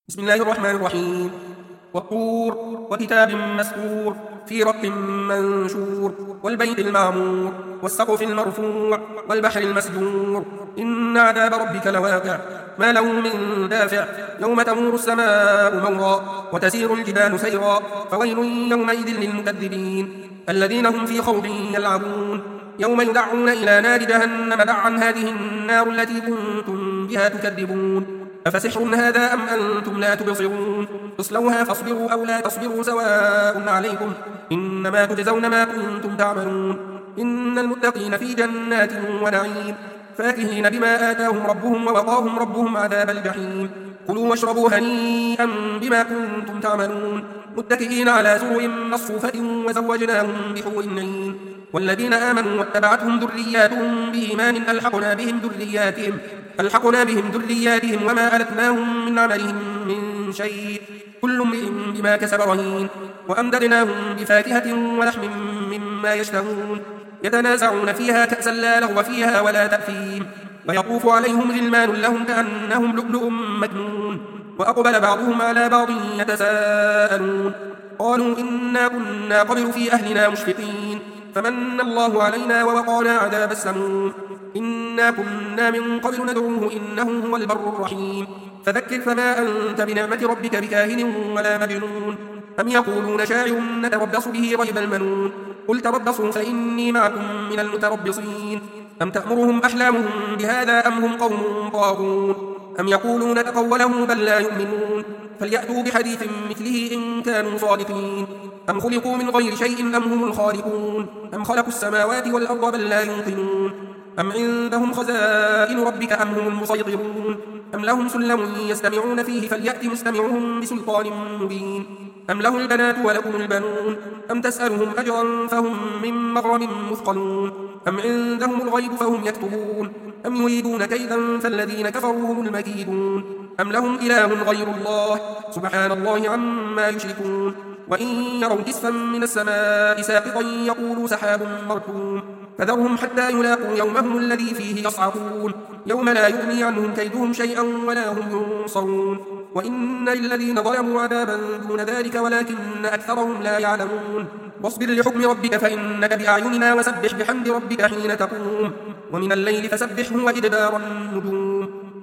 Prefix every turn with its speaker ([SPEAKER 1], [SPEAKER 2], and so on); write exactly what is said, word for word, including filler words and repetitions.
[SPEAKER 1] بسم الله الرحمن الرحيم. والطور وكتاب مسكور في رق منشور والبيت المعمور والسقف المرفوع والبحر المسجور إن عذاب ربك لواقع ما له من دافع يوم تمور السماء مورا وتسير الجبال سيرا فويل يومئذ للمكذبين الذين هم في خوض يلعبون يوم يدعون إلى نار جهنم دعا هذه النار التي كنتم بها تكذبون أفسحر هذا أم أنتم لا تبصرون اصلوها فاصبروا أو لا تصبروا سواء عليكم إنما تجزون ما كنتم تعملون إن المتقين في جنات ونعيم فاكهين بما آتاهم ربهم ووقاهم ربهم عذاب الجحيم كلوا واشربوا هنيئا بما كنتم تعملون متكئين على سرر مصفوفة وزوجناهم بحور عين والذين آمنوا واتبعتهم ذرياتهم بإيمان ألحقنا بهم ذرياتهم ألحقنا بهم ذرياتهم وما ألتناهم من عملهم من شيء كل امرئ بما كسب رهين وأمددناهم بفاكهة ولحم مما يشتهون يتنازعون فيها كأسا لا لغو فيها ولا تأثيم ويطوف عليهم غلمان لهم كأنهم لؤلؤ مكنون وأقبل بعضهم على بعض يتساءلون قالوا إنا كنا قبل في أهلنا مشفقين فمن الله علينا ووقانا عذاب السموم إنا كنا من قبل ندعوه إنه هو البر الرحيم فذكر فما أنت بنعمة ربك بكاهن ولا مجنون أم يقولون شاعر نتربص به ريب المنون قل تربصوا فإني معكم من المتربصين أم تأمرهم أحلامهم بهذا أم هم قوم طاغون أم يقولون تقوله بل لا يؤمنون فليأتوا بحديث مثله إن كانوا صادقين أم خلقوا من غير شيء أم هم الخالقون أم خلقوا السماوات والأرض بل لا يوقنون أم عندهم خزائن ربك أم هم المسيطرون أم لهم سلم يستمعون فيه فليأت مستمعهم بسلطان مبين أم له البنات ولكم البنون أم تسألهم أجرا فهم من مغرم مثقلون أم عندهم الغيب فهم يكتبون أم يريدون كيدا فالذين كفروا هم المكيدون أم لهم إله غير الله سبحان الله عما يشركون وإن يروا كسفا من السماء ساقطا يقولوا سحاب مركوم فذرهم حتى يلاقوا يومهم الذي فيه يصعقون يوم لا يغني عنهم كيدهم شيئا ولا هم ينصرون وإن للذين ظلموا عذابا دون ذلك ولكن أكثرهم لا يعلمون واصبر لحكم ربك فإنك بأعيننا وسبح بحمد ربك حين تقوم ومن الليل فسبحه وإدبار النجوم